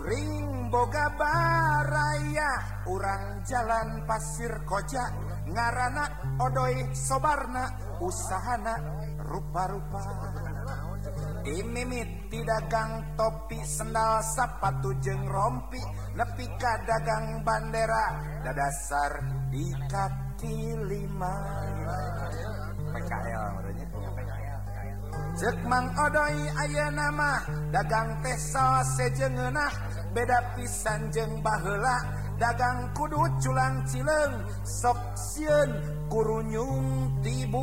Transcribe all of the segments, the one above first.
Kuring boga baraya urang jalan pasir koja ngarana odoy sobarna usahana rupa-rupa imimit di dagang topi sendal sapatu jeung rompi nepi ka dagang bandera dadasar di kaki lima PKL menurutnya Cek Mang Odoy ayeuna mah dagang teh saos sejengeunah beda pisan jeung baheula dagang kudu culang cileung sok sieun kurunyung tibu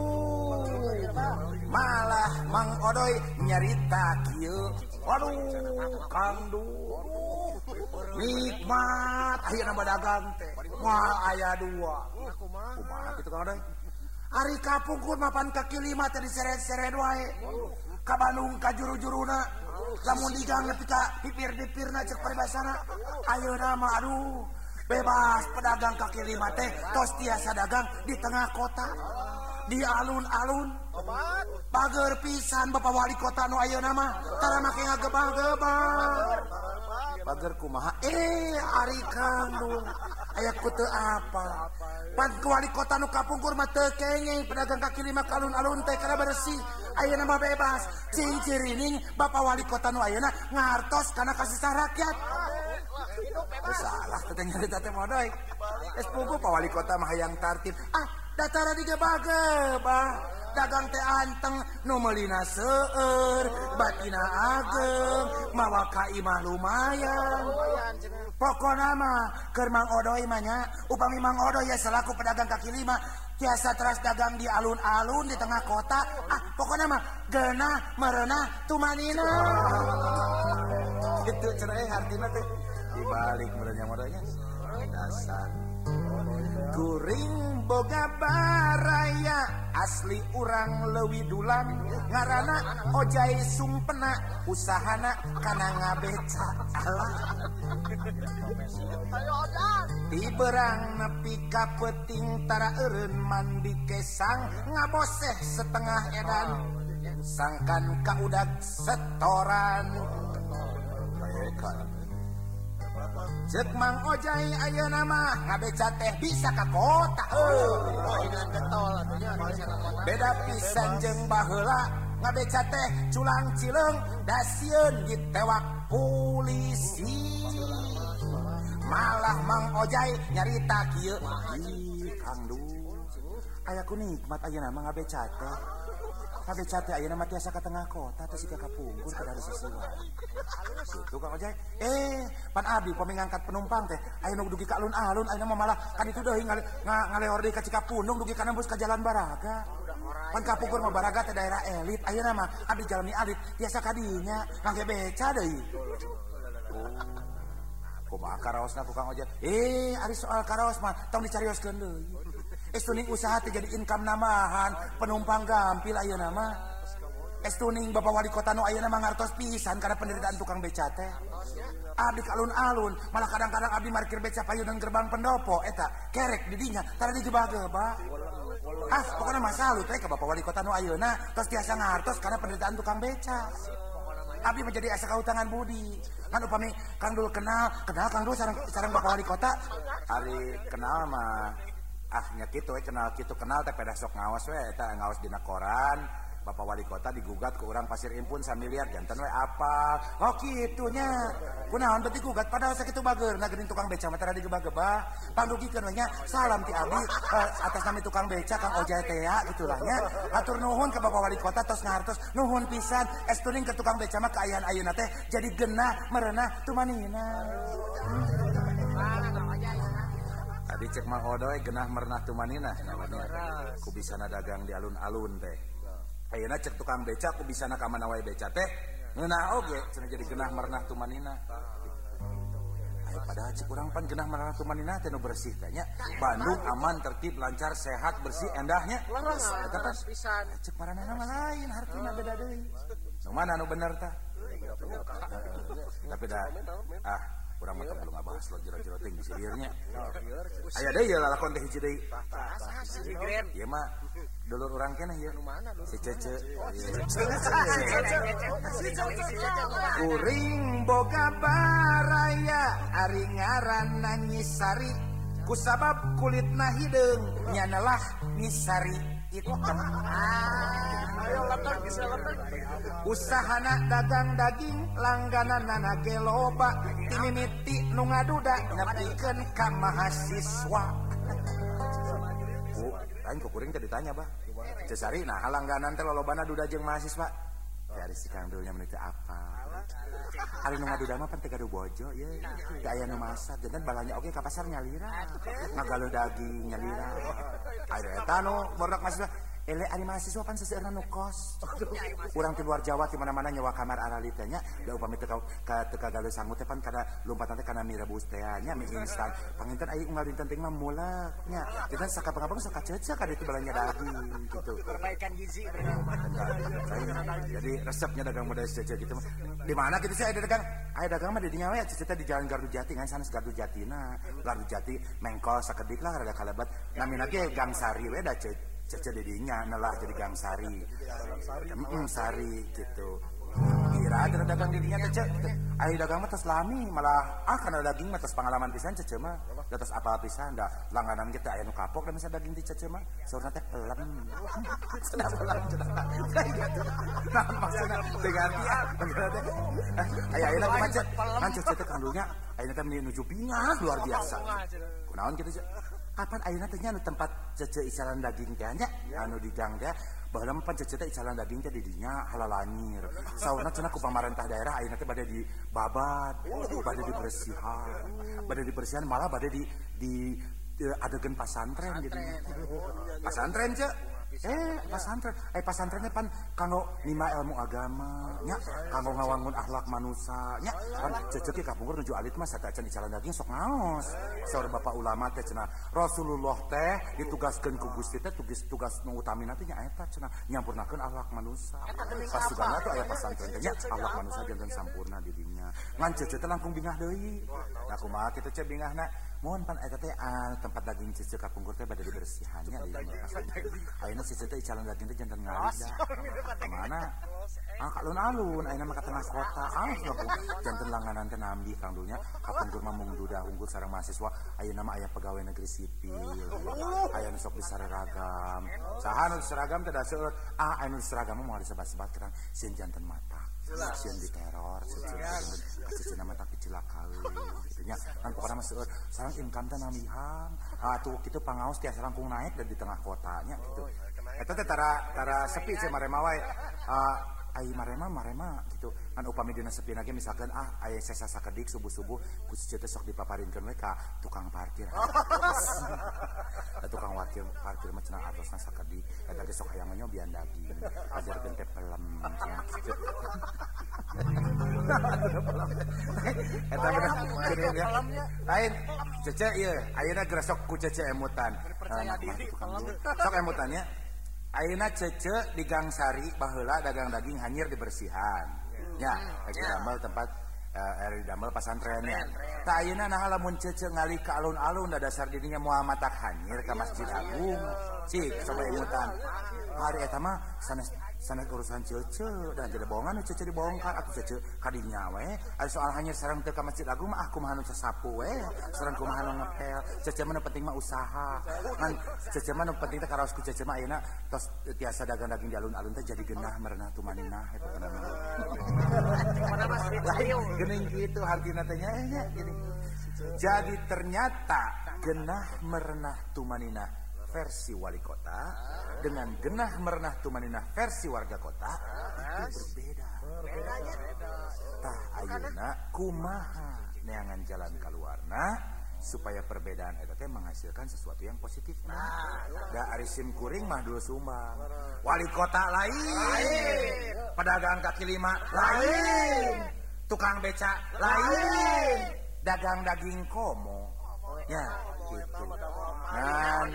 malah Mang Odoy nyarita kieu waduh Kang Dur nikmat ayeuna mah dagang teh moal aya dua kumaha kitu Kang Odoy Ari kapungkur mapan kaki lima tadi seret-seret wae. Ka Bandung ka juru-juruna. Lamun digang nepi ka pipir-pipirna cek paribasana. Ayeuna mah aduh bebas pedagang kaki lima teh tos tiasa dagang di tengah kota. Di alun-alun. Bager pisan Bapak Wali Kota nu ayeuna mah tara make ngagebah-gebah. Bager kumaha? Ari Kang Dur. Aya kutu apa? Pan wali kota nu kapungkur mah teu kenging pedagang kaki lima ka alun-alun teh kana bersih. Ayeuna mah bebas. Cing cirining Bapak Wali Kota nu ayeuna ngartos kana kasisah rakyat. Salah teh nyarita teh modoy. Es puguh Pak Wali Kota mah hayang tartib. Datara digebah-gebah. Dagang teh anteng nu meulina seueur, batina ageng, mawa ka imah lumayan. Pokona mah keur Mang Odoy mah nya, upami Mang Odoy ya selaku pedagang kaki lima tiasa teras dagang di alun-alun di tengah kota. Pokona mah geunah mereunah tumanina. Kitu cenah hartina teh dibalik meureunnya modalnya. Dasar kuring boga baraya asli urang leuwih dulan ngaranna Ojai Sumpena usahana kana ngabeca alah di berang nepi ka peuting tara eureun mandi kesang ngaboseh setengah edan sangkan ka udag setoran Cek Mang Ojai ayeuna mah ngabeca teh bisa ka kota beda pisan jeung baheula ngabeca teh culang cileung da sieun ditewak polisi malah Mang Ojai nyarita kieu Kang Dur aya ku nikmat ayeuna mah ngabeca teh ngabeca teh ayeuna mah tiasa ka tengah kota teh sika kapungkur ka dari sisiwan kitu Kang Ojai pan abdi upami ngangkat penumpang teh ayeuna dugi ka alun-alun ayeuna mah malah kan itu deui ngaleor deui ka Cikapundung dugi ka nembus ka Jalan Baraga pan kapungkur mah Baraga teh daerah elit ayeuna mah abdi jalmi alit tiasa ka dinya ngangge beca deui kumaha karaosna ku Kang Ojai ari soal karaos mah tong dicarioskeun deui estuning usaha teh jadi income namahan penumpang gampil ayeuna mah estuning Bapak Wali Kota nu ayeuna mah ngartos pisan karena penderitaan tukang beca teh abdi ka alun-alun malah kadang-kadang abdi markir beca payunan gerbang pendopo eta kerek di dinya tara digebah-gebah pokona mah salut teh ka Bapak Wali Kota nu ayeuna tos tiasa ngartos karena penderitaan tukang beca abdi menjadi asa kautangan budi kan upami Kang Dul kenal Kang Dul sareng Bapak Wali Kota ari kenal mah nya kitu kenal teh pedah sok ngaos we eta ngaos dina koran Bapak Wali Kota digugat ke urang Pasir Impun 1 miliar janten we apa kitunya kunaon beuti gugat padahal sakitu bageurna geuning tukang beca mah tara digebah-gebah pangdugikeun we nya salam ti abdi atas nama tukang beca Kang Ojai teh ya gitulah nya atur nuhun ke Bapak Wali Kota tos ngartos nuhun pisan estuning ke tukang beca mah kaayaan ayeuna teh jadi geunah mereunah tumanina tadi cek Mang Odoy genah merenah tumanina ku bisana dagang di alun-alun teh ayeuna cek tukang beca ku bisana ka mana wae beca teh ngeunah oge cenah jadi genah merenah tumanina padahal cek urang pan genah merenah tumanina teh nu bersih teh nya Bandung aman tertib lancar sehat bersih endahnya eta teh pisan cek maranana mah lain hartina beda deui nu mana nu bener tah tapi dah urang mah belum ngabahas lo jero-jero teh geus liurnya aya deui ya lalakon teh hiji deui ieu mah dulur urang keneh ieu si Cece kuring boga baraya ari ngaranna Nyisari kusabab kulitna hideung nyanalah Nyisari hitam usahana dagang daging langgananna ge loba timimiti nu ngaduda nepikeun ka mahasiswa aing ku kuring teh ditanya bah Cesari nah langganan teh lolobana duda jeung mahasiswa dari si Kang Dulnya menuju apa hari nu ngaduda mah pan teh gaduh bojo ye teh aya nu masak janten balanya oge ka pasar nyalira ngagaluh daging nyalira aya eta nu bordak mahasiswa ele ari mahasiswa pan seseueurna nu kos urang ti luar Jawa ti mana-mana nyewa kamar arali teh nya da upami teu ka galuh sangu teh pan kada lompatan teh kana mie rebus teh nya mie instan panginten aya unggal dinten teh mah mulak nya kita sakapang-kapang sok kacecek ka ditu balanya daging gitu perbaikan gizi jadi resepnya dagang model jajan gitu di mana kita sih ada dagang mah di dinya we cicita di Jalan Gardu Jati ngan sanes Gardu Jatina Gardu Jati mengkol sakedik lah rada kalebat namina ge Gang Sari we da Cece dedinya nalah jadi Gang Sari Sari gitu kira ada dagang didinya teh ai dagang mah tos lami malah kana daging mah tos pengalaman pisan Cece mah tos apa pisan da langganan kita aya nu kapok da misa daging ti Cece mah saurna teh pelem cenah pelem cenah nah maksudna teh ganti aya ayeuna kumaha Cece kan Cece teh kandungnya ayeuna teh menuju Bingah luar biasa kunaon kitu kapan ayeuna teh nya tempat Cece icalan daging teh nya anu di gang teh baheula mah pan Cece teh icalan daging teh di dinya halalanyir saurna cenah ku pamarentah daerah ayeuna teh bade di babat bade dibersihan malah bade di adegan pasantren di dinya pasantren ce pasantrennya pan kanggo nima ilmu agama nya kanggo ngawangun akhlak manusia nya pan Cece ka kapungkur nuju alit mah satacan icalan daging sok ngaos saur bapak ulama teh cenah Rasulullah teh ditugaskeun ku Gusti teh tugas nu utamina teh nya eta cenah nyampurnakeun akhlak manusia pasugana teh aya pasantren teh nya akhlak manusia janten sampurna di dinya ngan Cece teh langkung bingah deui nah kumaha kitu ce bingahna mohon pan eta teh tempat daging Cece ka kapungkur teh bade dibersihannya di ayeuna Cece teh icalan daging teh janten ngalih dah kemana alun-alun ayeuna mah ka tengah kota janten langanan teh nambi Kang Dulnya kapungkur mah mung duda unggul sareng mahasiswa ayeuna mah aya pegawai negeri sipil aya nu sok disaragam saha nu seragam teh da seueur anu seragam mah moal disebat-sebat kerang sieun janten mata sieun diteror sieun mata kecilakaeun kitu nya kan pokona mah seueur sareng income teh namihang tuh kitu pangaos tiasa langkung naik dan di tengah kotanya gitu eta teh tara sepi cenah marema wae ai marema gitu kan upami dina sepi ge misalkan aya sesa sakedik subuh-subuh ku Cece teh sok dipaparinkeun we ka tukang parkir tukang parkir mah cenah artosna sakedik eta ge sok aya nyobian daging ajarkeun teh pelem eta bener lain Cece ieu ayeuna geus sok ku Cece emutan sok emutannya ayeuna Cece di Gang Sari baheula dagang daging hanyir dibersihan nya lagi damel tempat damel pasantrennya tah ayeuna nah lamun Cece ngali ka alun-alun da dasar dirinya moal matak hanyir ka Masjid Agung cik coba emutan hari eta mah sanes urusan Cece dan jadi bohongan Cece dibongkar atuh Cece kadinya we ari soal hanyir sareng teu ka Masjid Agung mah kumaha nu sasapu we sareng kumaha nu ngepel Cece mah nu penting mah usaha ngan Cece mah nu penting teh karaos ku Cece mah ayeuna tos tiasa dagang daging di alun-alun teh jadi geunah merenah tumaninah eta geuning kitu hartina teh nya gini jadi ternyata geunah merenah tumaninah versi wali kota dengan genah merenah tumaninah versi warga kota itu berbeda. Tah ayeuna kumaha neangan jalan kaluarna supaya perbedaan eta teh menghasilkan sesuatu yang positif. Da ari sim kuring mah dulu sumbang. Wali kota lain. Pedagang kaki lima lain. Tukang beca lain. Dagang daging komo. Ya, gitu. Dan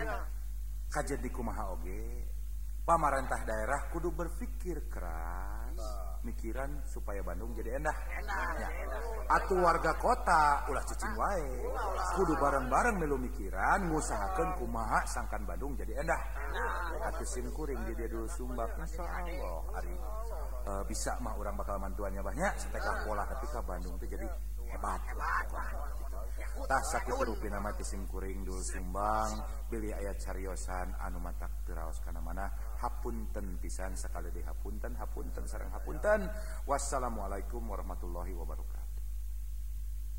kajet di kumaha oge pamarentah daerah kudu berpikir keras mikiran supaya Bandung jadi endah. Atuh warga kota ulah cicing wae. Kudu bareng-bareng melu mikiran ngusahakeun kumaha sangkan Bandung jadi endah. Atuh simkuring di dia dulu sumbang insyaallah ari bisa mah orang bakal mantuannya banyak setekah pola ketika Bandung itu jadi hebat. Tah sakitu rupi nama tisim kuring dul sumbang pilih ayat cariosan anu matak teraos kana mana hapunten pisan sakali deui hapunten sareng hapunten. Wassalamualaikum warahmatullahi wabarakatuh.